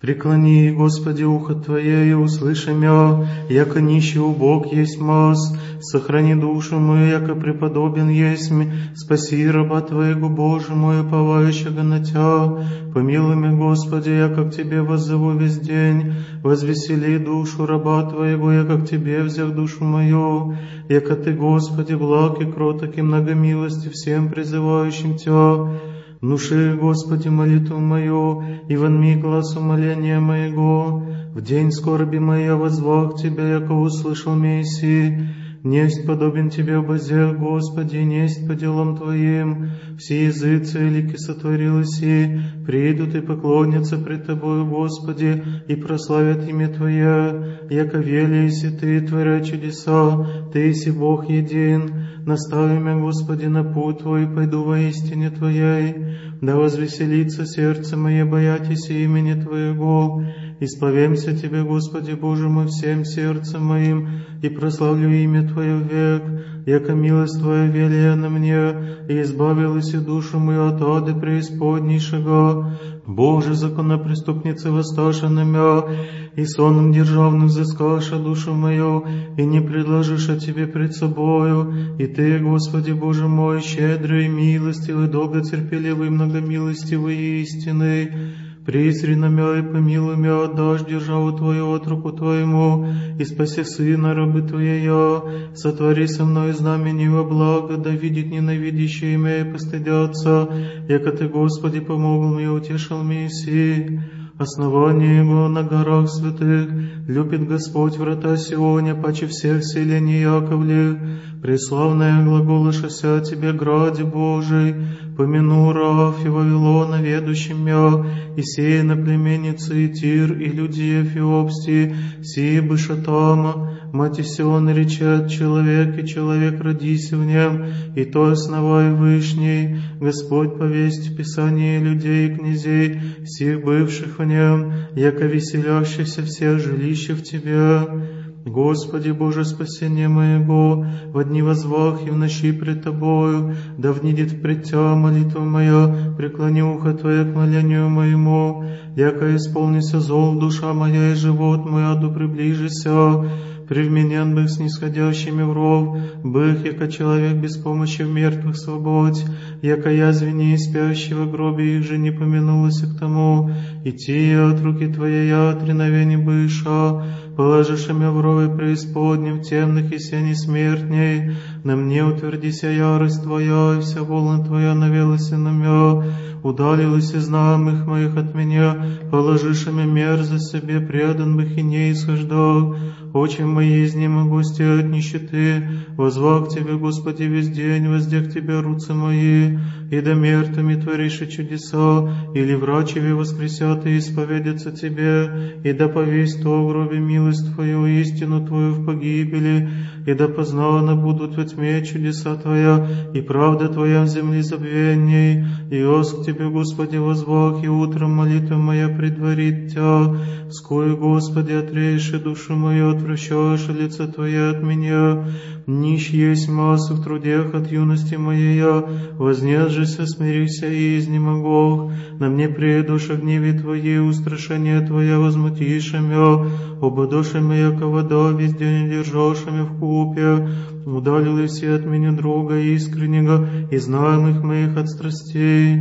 Преклони, Господи, ухо Твое, и услыши мя, яко нищий убог есть мас. Сохрани душу мою, яко преподобен есмь. Спаси раба Твоего, Боже мой, уповающего на Тя. Помилуй меня, Господи, яко к Тебе воззову весь день. Возвесели душу раба Твоего, яко к Тебе взяв душу мою. Яко Ты, Господи, благ и кроток и многомилости всем призывающим Тя. Внуши, Господи, молитву мою, и вонми глаз умоления моего. В день скорби моя воззвал к Тебе, яко услышал Мессии. Несть подобен Тебе обозех, Господи, несть по делам Твоим. Все языцы велики сотворилось, и придут и поклонятся пред Тобою, Господи, и прославят имя Твое, яко вели, если Ты, творя чудеса, Ты еси Бог един. Настави меня, Господи, на путь Твой, пойду во истине Твоей. Да возвеселится сердце мое, боятись имени Твоего. Исповемся Тебе, Господи, Боже мой, всем сердцем моим, и прославлю имя Твое век, яко милость Твоя велия на мне, и избавилась и душу мою от ада преисподнейшего. Боже, законопреступницы воссташа на мя, и сонным державным взыскаша душу мою, и не предложишь о Тебе пред собою. И Ты, Господи, Боже мой, щедрый, милостивый, долготерпеливый, многомилостивый и истинный, призри на мя и помилуй мя, отдашь державу Твою от руку Твоему, и спаси сына рабы Твоя. Сотвори со мной знамение во благо, да видит ненавидящие меня и постыдятся, яко Ты, Господи, помогл мне, утешил Мессии. Основание Его на горах святых, любит Господь врата Сионя, паче всех селений Яковлев. Преславная глаголошася Тебе, граде Божий, помяну Раф и Вавилона, ведущим мя, и сея на племеницы и Тир, и люди Эфиопсти, сии бышатама, мати Сион речет, человек, и человек родися в нем, и то основай вышней. Господь повесть в Писании людей и князей, сих бывших в нем, яко веселящихся всех жилища в Тебе. Господи, Боже, спасение моего, во дни возвах и в ночи пред Тобою, да внидит пред Тя молитва моя, преклони ухо Твое к молению моему, яко исполнися зол душа моя и живот мой, аду приближися. Привменен бых с нисходящими в ров, бых, яко человек без помощи в мертвых свободь, яко язвени и спящего гробе их же не помянулось к тому, идти от руки Твоей я треновени быша, положишь меня в рове преисподнем, темных и сени смертней, на мне утвердися ярость Твоя, и вся волна Твоя навелась на мя, удалилась из знамых моих от меня, положишь меня мерзость себе, предан бых и не исхождал. Очи мои изнемогости от нищеты, возвал к Тебе, Господи, весь день, воздех к Тебе руцы мои, и до мертвыми творишь чудеса, или врачеви воскресят и исповедятся Тебе, и да повесть то в гробе милость Твою, истину Твою в погибели, и да познаны будут во тьме чудеса Твоя, и правда Твоя в земле забвенней. И ос к Тебе, Господи, возвах, и утром молитва моя предварит Тя. Вскоре, Господи, отрежь душу мою, отвращаешь лицо Твое от меня. Нищ есть массу в трудах от юности моей я, вознесжися, смирися и изнемогох. На мне предуш гневе Твоей, устрашение Твоя возмутиша мя, ободоша мя, яко вода, весь день держаша мя в купе. Удалились от меня друга искреннего, и знаемых моих от страстей.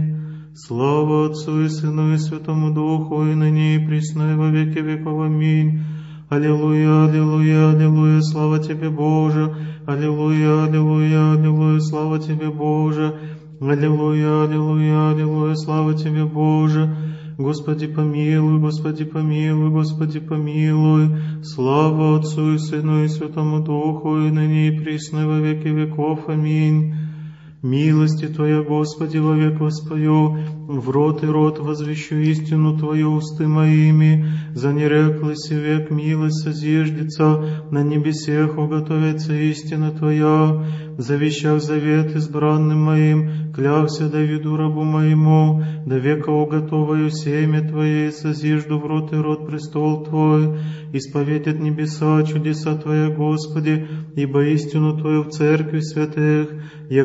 Слава Отцу и Сыну и Святому Духу, и ныне и присно и во веки веков. Аминь. Аллилуйя, аллилуйя, аллилуйя, слава Тебе, Боже. Аллилуйя, аллилуйя, аллилуйя, слава Тебе, Боже. Аллилуйя, аллилуйя, аллилуйя, слава Тебе, Боже. Господи помилуй, Господи помилуй, Господи помилуй. Слава Отцу и Сыну и Святому Духу, и ныне и присно и во веки веков. Аминь. Милости Твоя, Господи, вовек воспою, в рот и рот возвещу истину Твою усты моими, за нереклась век милость созиждется, на небесех уготовится истина Твоя, в завещах завет избранным моим, клялся Давиду рабу моему, до века уготоваю семя Твое, созижду в рот и рот престол Твой, исповедят небеса чудеса Твоя, Господи, ибо истину Твою в церкви святых, яко кто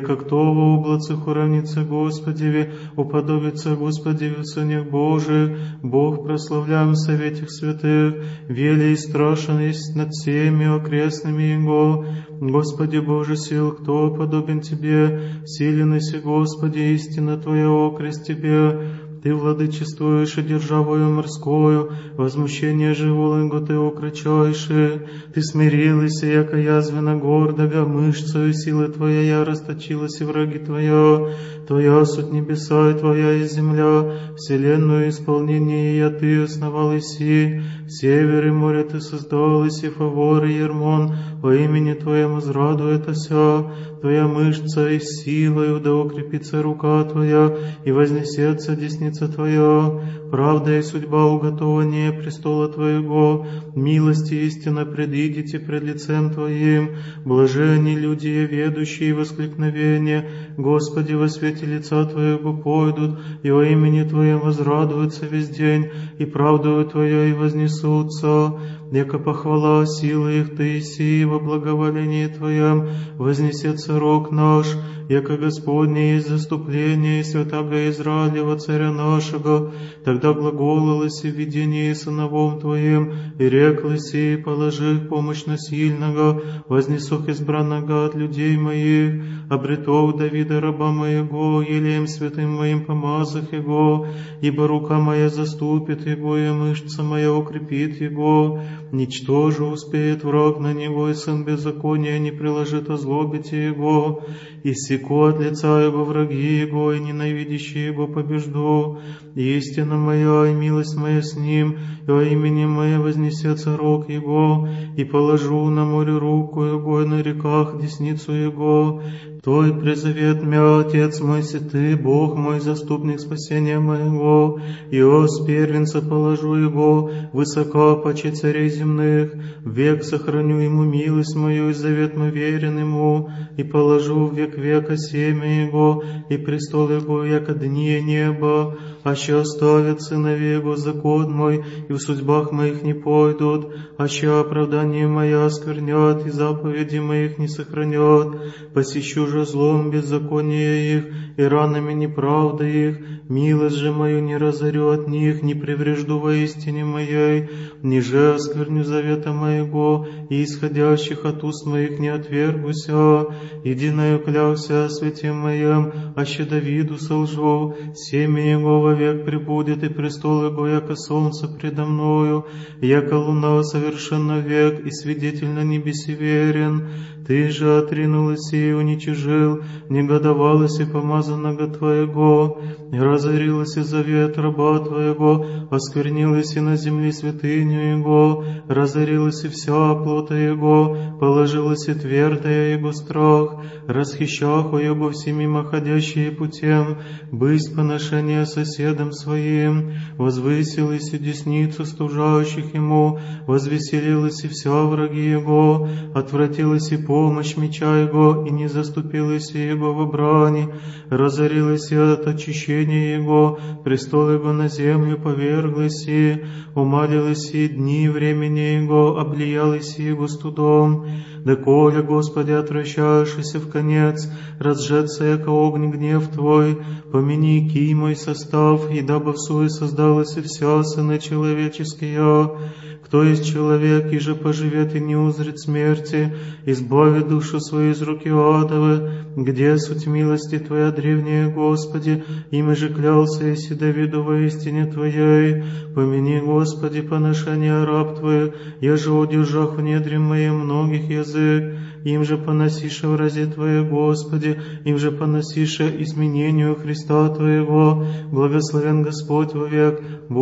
слово облацах уравнится Господеве, уподобится Господеве в сынях Божиих. Бог прославляем в совете святых, вели и страшен есть над всеми окрестными Его. Господи Боже сил, кто подобен Тебе? Силен иси, Господи, истина Твоя окрест Тебе. Ты владычествуешь и державою морскою, возмущение же волынго Ты укрочайши. Ты смирилась, яко язвена гордого, мышцею силы Твоя я расточилась, и враги Твоя. Твоя суть небеса, и Твоя и земля, вселенную исполнение я Ты основал иси. Север и море Ты создал, иси Фавор и Ермон, во имени Твоему зрадует ося. Твоя мышца и силою, да укрепится рука Твоя, и вознесется десница Твоя. Правда и судьба уготования престола Твоего, милости и истина предидите пред лицем Твоим. Блаженни люди, ведущие воскликновения, Господи, во свете лица Твоего пойдут, и во имени Твоем возрадуются весь день, и правдою Твоей вознесутся. Яко похвала силы их Ты иси, во благоволении Твоем вознесется рог наш, яко Господне есть заступление святаго Израилева царя нашего. Тогда глаголалось в видении сыновом Твоим, и реклось, и положи помощь насильного, вознесох избранного от людей моих, обретов Давида раба моего, елеем святым моим помазах его, ибо рука моя заступит его, и мышца моя укрепит его. Ничтоже успеет враг на него, и сын беззакония не приложит озлобить его. И секу от лица его враги его, и ненавидящие его побежду. Истина моя и милость моя с ним, и во имени мое вознесется рог его, и положу на море руку его, и на реках десницу его. Той призовет мя, Отец мой, си Ты, Бог мой, заступник спасения моего, и ос первенца положу его, высоко почи царей земных, век сохраню ему милость мою, и завет мой верен ему, и положу в век века семя его, и престол его, яко дни неба, аще оставят сыновей его закон мой, и в судьбах моих не пойдут, аще оправдание моя осквернят, и заповеди моих не сохранят. Посещу же злом беззаконие их, и ранами неправда их, милость же мою не разорю от них, не преврежду во истине моей, ниже оскверню завета моего, и исходящих от уст моих не отвергуся. Единою клялся о святе моем, аще Давиду солжу, семя его вовек пребудет, и престол его, яко солнце предо мною, яко луна совершенно век, и свидетель на небесе верен. Ты же отринул и уничижил, негодовалось и помазанного Твоего, и разорилось и завет раба Твоего, осквернилось и на земле святыню Его, разорилась и вся плота Его, положилась и твердая Его страх, расхищаху Его всеми ходящие путем, бысть поношение соседом своим, возвысилась и десницу стужающих Ему, возвеселилась и вся враги Его, отвратилась и помощь меча Его, и не заступилась Его в брани, разорилась и от очищения Его, престол Его на землю поверглась, и умалилась и дни времени Его, облиялась Его студом. Доколе, Господи, отвращаешься в конец, разжеться, яко огонь гнев Твой, помяни кий мой состав, и дабы в суе создалась и вся сыны человеческие. Кто есть человек, и же поживет и не узрит смерти, избави душу свою из руки адовы, где суть милости Твоя древняя, Господи, ими же клялся еси Давиду во истине Твоей. Помяни, Господи, поношение раб Твоих, я же удержах в недре моем многих язык, им же поносише в разе Твое, Господи, им же поносише изменению Христа Твоего, благословен Господь вовек,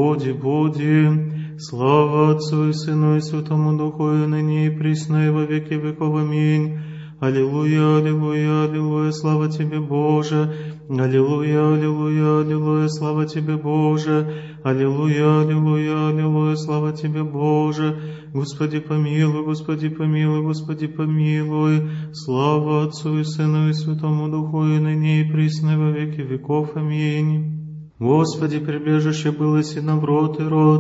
буди. Слава Отцу и Сыну и Святому Духу, и ныне и присно, и во веки веков. Аминь. Аллилуйя, аллилуйя, аллилуйя, слава Тебе, Боже. Аллилуйя, аллилуйя, аллилуйя, слава Тебе, Боже. Аллилуйя, аллилуйя, аллилуйя, слава Тебе, Боже. Господи помилуй, Господи помилуй, Господи помилуй. Слава Отцу и Сыну и Святому Духу, и ныне и присно, и во веки веков. Аминь. Господи, прибежище было си на врот и род,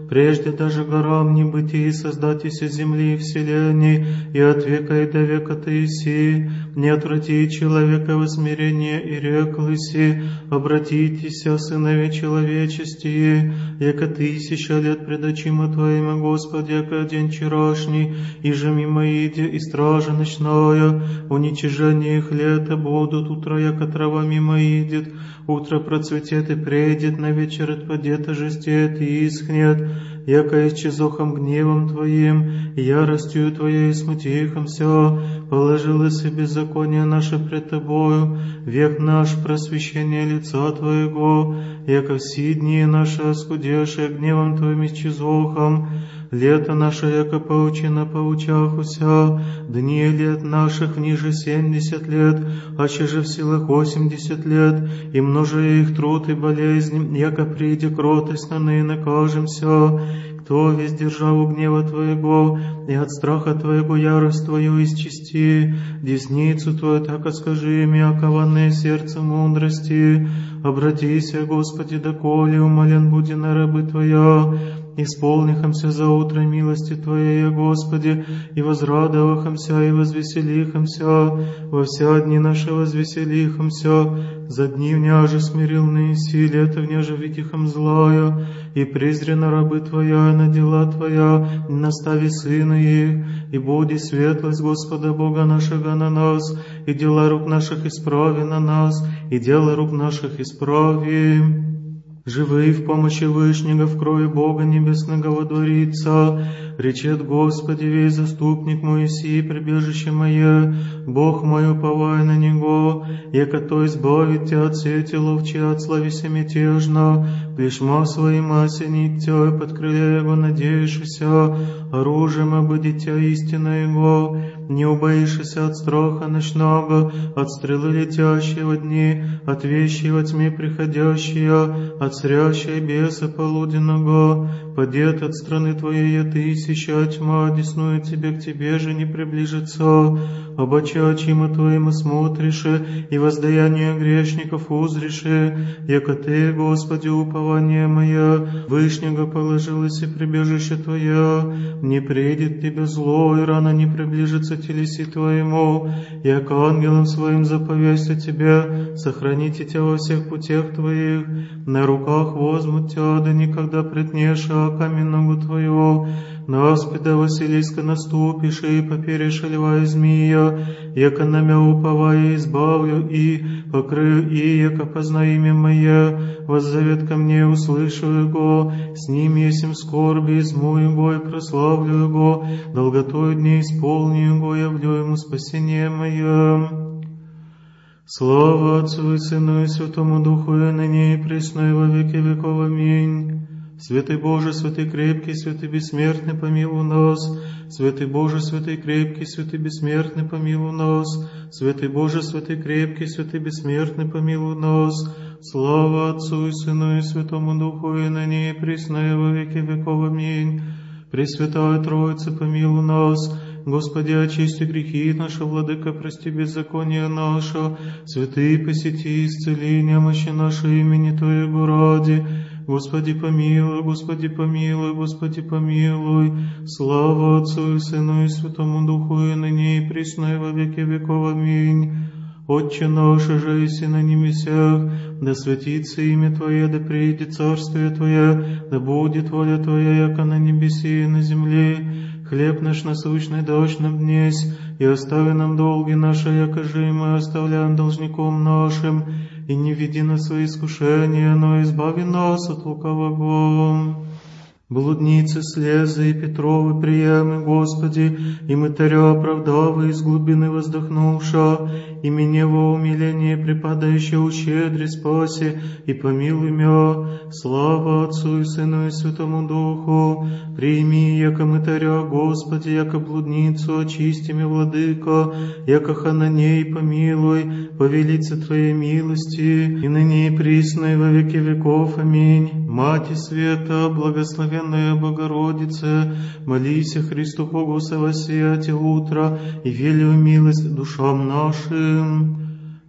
прежде даже горам небытий, создатися земли и вселенной, и от века и до века ты си, не отврати человека во смирение, и реклыси, обратитесь, сынове человечести, яко 1000 лет пред очима Твоими, Господи, яко день вчерашний, и же мимо иди, и стража ночная, уничижение их лета будут, утро, яко трава мимо идет, утро процветет и придет, на вечер отпадет, и жестет, и исхнет, яко исчезохом гневом Твоим, яростью Твоей смутихомся, положилось и беззаконие наше пред Тобою, век наш просвещение лица Твоего, яко все дни наши оскудевшие гневом Твоим исчезохом, лето наше, яко паучина паучахуся, дни лет наших ниже 70 лет, аще же в силах 80 лет, и множе их труд и болезнь, яко приди кротость на ныне накажемся. Кто весь державу гнева Твоего, и от страха Твоего ярость Твою исчисти, десницу Твою так скажи им, окованное сердце мудрости, обратися, Господи, доколе умолен буди на рабы Твоя, исполнихомся за утро милости Твоей, Господи, и возрадовахомся, и возвеселихомся, во вся дни наши возвеселихомся, за дни вняже смирил ныси, лето вняже витихом злая, и презрена рабы Твоя, на дела Твоя, настави сына их, и буди светлость Господа Бога нашего на нас, и дела рук наших исправи на нас, и дела рук наших исправи. Живы в помощи Вышнего, в крови Бога Небесного водворится, речет Господи, весь заступник Моисей, прибежище мое, Бог мой, уповай на Него, яко то избавит тебя от сети ловчи, от славися мятежно, плешма своим осенит тебя, и под крылья Его надеешься, оружием обыдет тебя истина Его, не убоишься от страха ночного, от стрелы летящей во дни, от вещей во тьме приходящие, от срящей беса полуденного, падет от страны Твоей 1000, тьма одесную тебе, к Тебе же не приближится, обаче очима Твоим смотришь, и воздаяние грешников узришь, яко Ты, Господи, упование мое, Вышнего положилось и прибежище Твое, не придет Тебе зло, и рано не приближится телеси Твоему, яко ангелом Своим заповестя Тебе, сохраните Тебя во всех путях Твоих, на руках возьмут Тебя, да никогда притнешь камень ногу Твою, на аспида Василиска наступишь, и поперешь льва и змея, яко на мя уповая избавлю, и покрою, и яко познай имя Мое, воззовет ко мне, услышу Его, с ним есмь скорби, изму Его, и прославлю Его, долготою дней исполню Его, явлю Ему спасение Мое. Слава Отцу и Сыну и Святому Духу, и ныне и присно, и во веки веков. Аминь. Святый Боже, святый крепкий, святый бессмертный, помилуй нас. Святый Боже, святый крепкий, святый бессмертный, помилуй нас. Святый Боже, святый крепкий, святый бессмертный, помилуй нас. Слава Отцу и Сыну и Святому Духу, и ныне и присно, и во веки веков. Аминь. Пресвятая Троица, помилуй нас. Господи, очисти грехи наши, Владыка, прости беззаконие наше. Святые, посети, исцели немощи наши имени Твоего ради. Господи, помилуй, Господи, помилуй, Господи, помилуй. Слава Отцу и Сыну и Святому Духу, и ныне и присно, и во веки веков. Аминь. Отче наш, же еси на небесах, да святится имя Твое, да приидет царствие Твое, да будет воля Твоя, яко на небеси и на земле. Хлеб наш насущный дашь нам днесь, и остави нам долги наши, яко же и мы оставляем должником нашим, и не веди нас в свои искушения, но избави нас от лукавого. Блудницы, слезы и Петровы приемы, Господи, и мытаря оправдавы из глубины воздохнувша, и меня во умиление припадающее ущедри спаси, и помилуй мя. Слава Отцу и Сыну и Святому Духу, прими, яко мытаря, Господи, яко блудницу очисти мя, Владыка, яко хананей помилуй, по велице Твоей милости, и ныне и присно, и во веки веков. Аминь. Мати света, благословенная Богородице, молись Христу Богу совосияте утро, и велию милость душам нашим.